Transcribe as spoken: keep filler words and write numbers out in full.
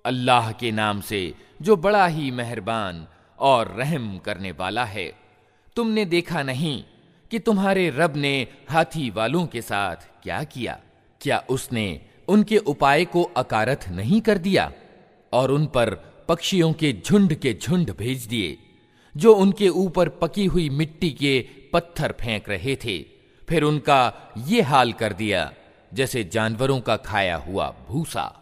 अल्लाह के नाम से जो बड़ा ही मेहरबान और रहम करने वाला है। तुमने देखा नहीं कि तुम्हारे रब ने हाथी वालों के साथ क्या किया? क्या उसने उनके उपाय को अकारथ नहीं कर दिया और उन पर पक्षियों के झुंड के झुंड भेज दिए जो उनके ऊपर पकी हुई मिट्टी के पत्थर फेंक रहे थे। फिर उनका ये हाल कर दिया जैसे जानवरों का खाया हुआ भूसा।